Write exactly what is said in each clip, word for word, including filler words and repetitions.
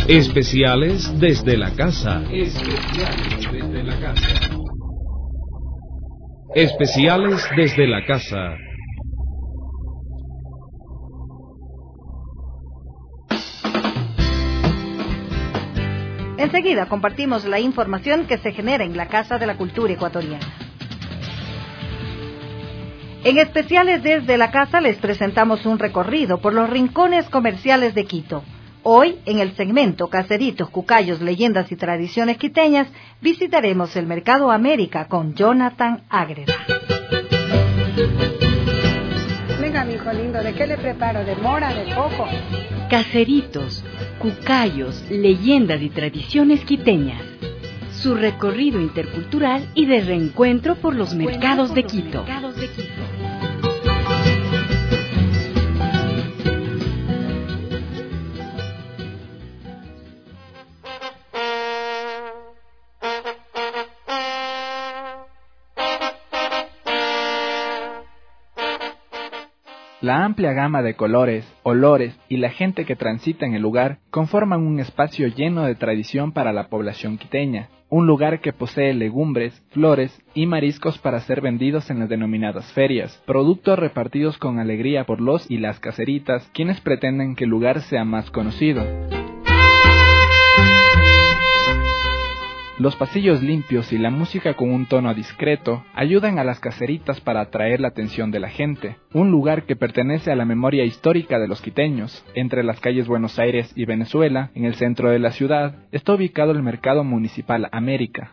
Especiales desde la casa. Especiales desde la casa. Especiales desde la casa. Enseguida compartimos la información que se genera en la Casa de la Cultura Ecuatoriana. En Especiales desde la casa les presentamos un recorrido por los rincones comerciales de Quito. Hoy, en el segmento Caseritos, Cucayos, Leyendas y Tradiciones Quiteñas, visitaremos el Mercado América con Jonathan Ágreda. Venga, mi hijo lindo, ¿de qué le preparo? ¿De mora, de coco? Caseritos, Cucayos, Leyendas y Tradiciones Quiteñas. Su recorrido intercultural y de reencuentro por los mercados de Quito. La amplia gama de colores, olores y la gente que transita en el lugar conforman un espacio lleno de tradición para la población quiteña, un lugar que posee legumbres, flores y mariscos para ser vendidos en las denominadas ferias, productos repartidos con alegría por los y las caseritas, quienes pretenden que el lugar sea más conocido. Los pasillos limpios y la música con un tono discreto ayudan a las caseritas para atraer la atención de la gente. Un lugar que pertenece a la memoria histórica de los quiteños. Entre las calles Buenos Aires y Venezuela, en el centro de la ciudad, está ubicado el Mercado Municipal América.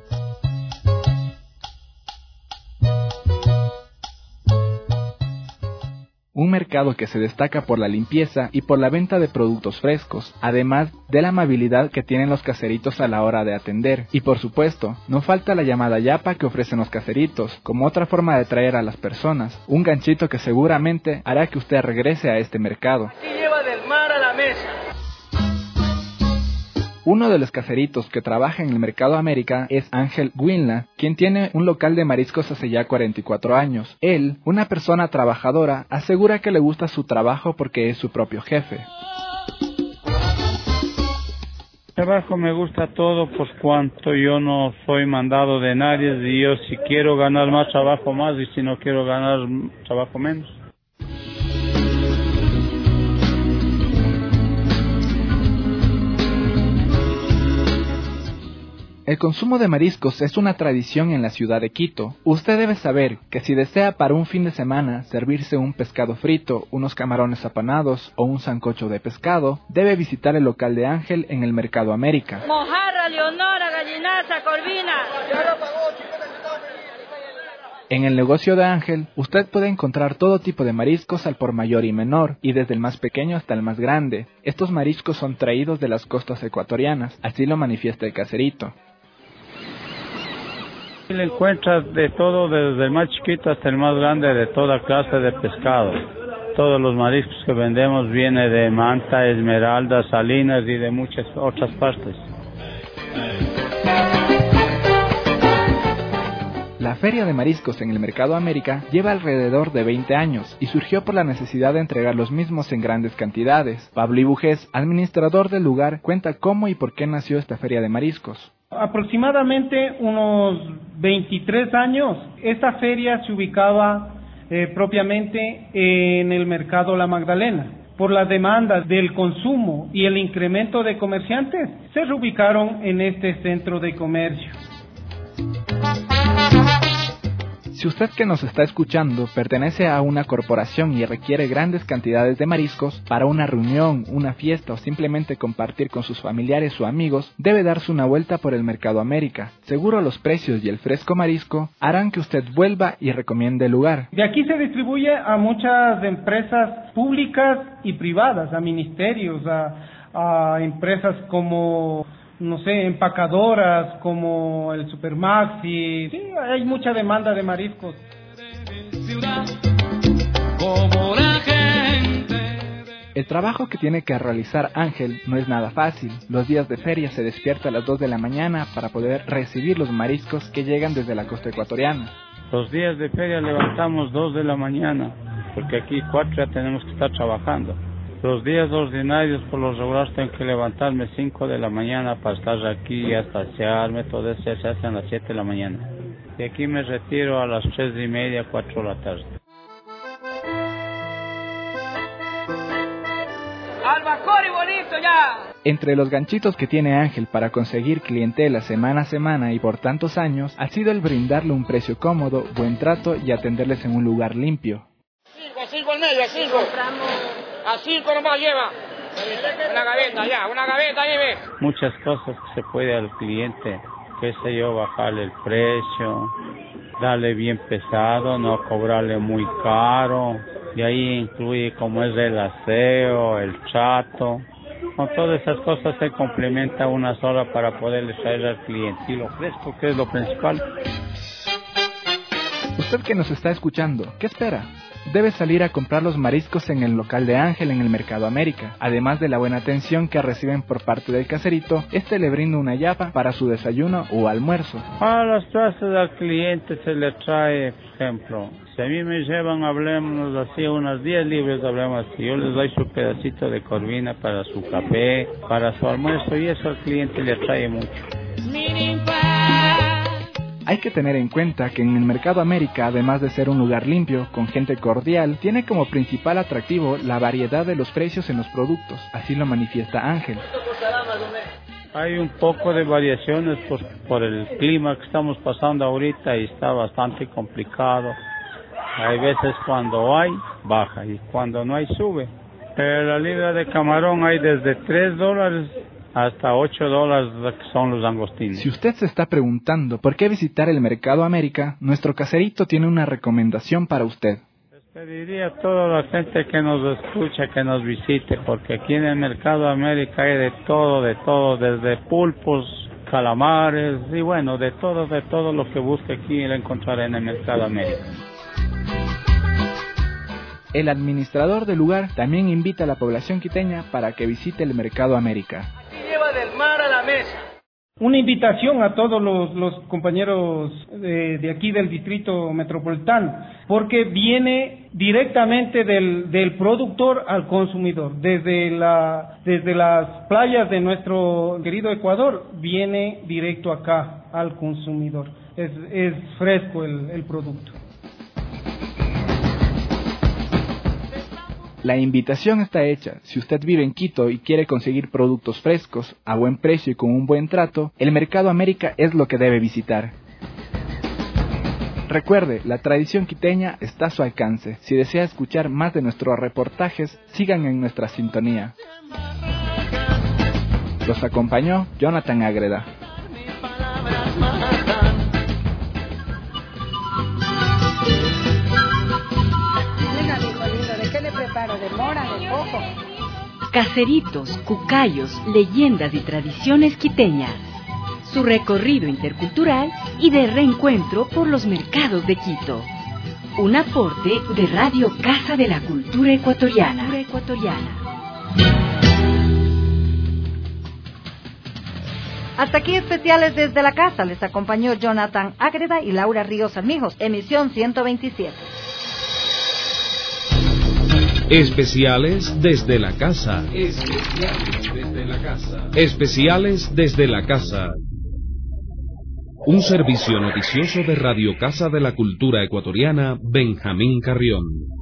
Un mercado que se destaca por la limpieza y por la venta de productos frescos, además de la amabilidad que tienen los caseritos a la hora de atender. Y por supuesto, no falta la llamada yapa que ofrecen los caseritos, como otra forma de atraer a las personas, un ganchito que seguramente hará que usted regrese a este mercado. Aquí lleva del mar a la mesa. Uno de los caseritos que trabaja en el Mercado América es Ángel Guinla, quien tiene un local de mariscos hace ya cuarenta y cuatro años. Él, una persona trabajadora, asegura que le gusta su trabajo porque es su propio jefe. Trabajo me gusta todo por cuanto yo no soy mandado de nadie, y yo si quiero ganar más trabajo más y si no quiero ganar trabajo menos. El consumo de mariscos es una tradición en la ciudad de Quito. Usted debe saber que si desea para un fin de semana servirse un pescado frito, unos camarones apanados o un sancocho de pescado, debe visitar el local de Ángel en el Mercado América. Mojarra, leonora, gallinaza, corvina. En el negocio de Ángel, usted puede encontrar todo tipo de mariscos al por mayor y menor, y desde el más pequeño hasta el más grande. Estos mariscos son traídos de las costas ecuatorianas, así lo manifiesta el caserito. Le encuentras de todo, desde el más chiquito hasta el más grande, de toda clase de pescado. Todos los mariscos que vendemos vienen de Manta, Esmeralda, Salinas y de muchas otras partes. La Feria de Mariscos en el Mercado América lleva alrededor de veinte años y surgió por la necesidad de entregar los mismos en grandes cantidades. Pablo Ibujés, administrador del lugar, cuenta cómo y por qué nació esta Feria de Mariscos. Aproximadamente unos veintitrés años, esta feria se ubicaba eh, propiamente en el mercado La Magdalena. Por las demandas del consumo y el incremento de comerciantes, se reubicaron en este centro de comercio. Si usted que nos está escuchando pertenece a una corporación y requiere grandes cantidades de mariscos para una reunión, una fiesta o simplemente compartir con sus familiares o amigos, debe darse una vuelta por el Mercado América. Seguro los precios y el fresco marisco harán que usted vuelva y recomiende el lugar. De aquí se distribuye a muchas empresas públicas y privadas, a ministerios, a, a empresas como, no sé, empacadoras como el Supermaxi. Sí, hay mucha demanda de mariscos. El trabajo que tiene que realizar Ángel no es nada fácil. Los días de feria se despierta a las dos de la mañana para poder recibir los mariscos que llegan desde la costa ecuatoriana. Los días de feria levantamos dos de la mañana, porque aquí cuatro ya tenemos que estar trabajando. Los días ordinarios por lo regular tengo que levantarme cinco de la mañana para estar aquí hasta asearme, todo eso se hace a las siete de la mañana. Y aquí me retiro a las tres y media, cuatro de la tarde. ¡Albacori bonito ya! Entre los ganchitos que tiene Ángel para conseguir clientela semana a semana y por tantos años, ha sido el brindarle un precio cómodo, buen trato y atenderles en un lugar limpio. Cinco, cinco al medio, a cinco. A cinco nomás lleva. Una gaveta ya, una gaveta ahí ve. Muchas cosas que se puede al cliente, qué sé yo, bajarle el precio, darle bien pesado, no cobrarle muy caro. Y ahí incluye como es el aseo, el trato. Con todas esas cosas se complementa una sola para poderle traer al cliente. Y lo fresco, que es lo principal. Usted que nos está escuchando, ¿qué espera? Debe salir a comprar los mariscos en el local de Ángel en el Mercado América. Además de la buena atención que reciben por parte del caserito, este le brinda una yapa para su desayuno o almuerzo. A las trazas al cliente se le trae, por ejemplo, si a mí me llevan, hablemos así, unas diez libras, hablemos así, yo les doy su pedacito de corvina para su café, para su almuerzo, y eso al cliente le atrae mucho. Hay que tener en cuenta que en el Mercado América, además de ser un lugar limpio, con gente cordial, tiene como principal atractivo la variedad de los precios en los productos. Así lo manifiesta Ángel. Hay un poco de variaciones por, por el clima que estamos pasando ahorita y está bastante complicado. Hay veces cuando hay, baja, y cuando no hay, sube. Pero la libra de camarón hay desde tres dólares hasta ocho dólares, que son los langostinos. Si usted se está preguntando por qué visitar el Mercado América, nuestro caserito tiene una recomendación para usted. Les pediría a toda la gente que nos escucha que nos visite, porque aquí en el Mercado América hay de todo, de todo, desde pulpos, calamares, y bueno, de todo, de todo lo que busque aquí lo encontrará en el Mercado América. El administrador del lugar también invita a la población quiteña para que visite el Mercado América. Lleva del mar a la mesa. Una invitación a todos los, los compañeros de, de aquí del Distrito Metropolitano, porque viene directamente del, del productor al consumidor. Desde, la, desde las playas de nuestro querido Ecuador, viene directo acá al consumidor. Es, es fresco el, el producto. La invitación está hecha. Si usted vive en Quito y quiere conseguir productos frescos, a buen precio y con un buen trato, el Mercado América es lo que debe visitar. Recuerde, la tradición quiteña está a su alcance. Si desea escuchar más de nuestros reportajes, sigan en nuestra sintonía. Los acompañó Jonathan Ágreda. De mora, de coco. Caseritos, cucayos, leyendas y tradiciones quiteñas. Su recorrido intercultural y de reencuentro por los mercados de Quito. Un aporte de Radio Casa de la Cultura Ecuatoriana. Hasta aquí especiales desde la casa. Les acompañó Jonathan Ágreda y Laura Ríos Armijos. Emisión ciento veintisiete. Especiales desde la casa. Especiales desde la casa. Especiales desde la casa. Un servicio noticioso de Radio Casa de la Cultura Ecuatoriana, Benjamín Carrión.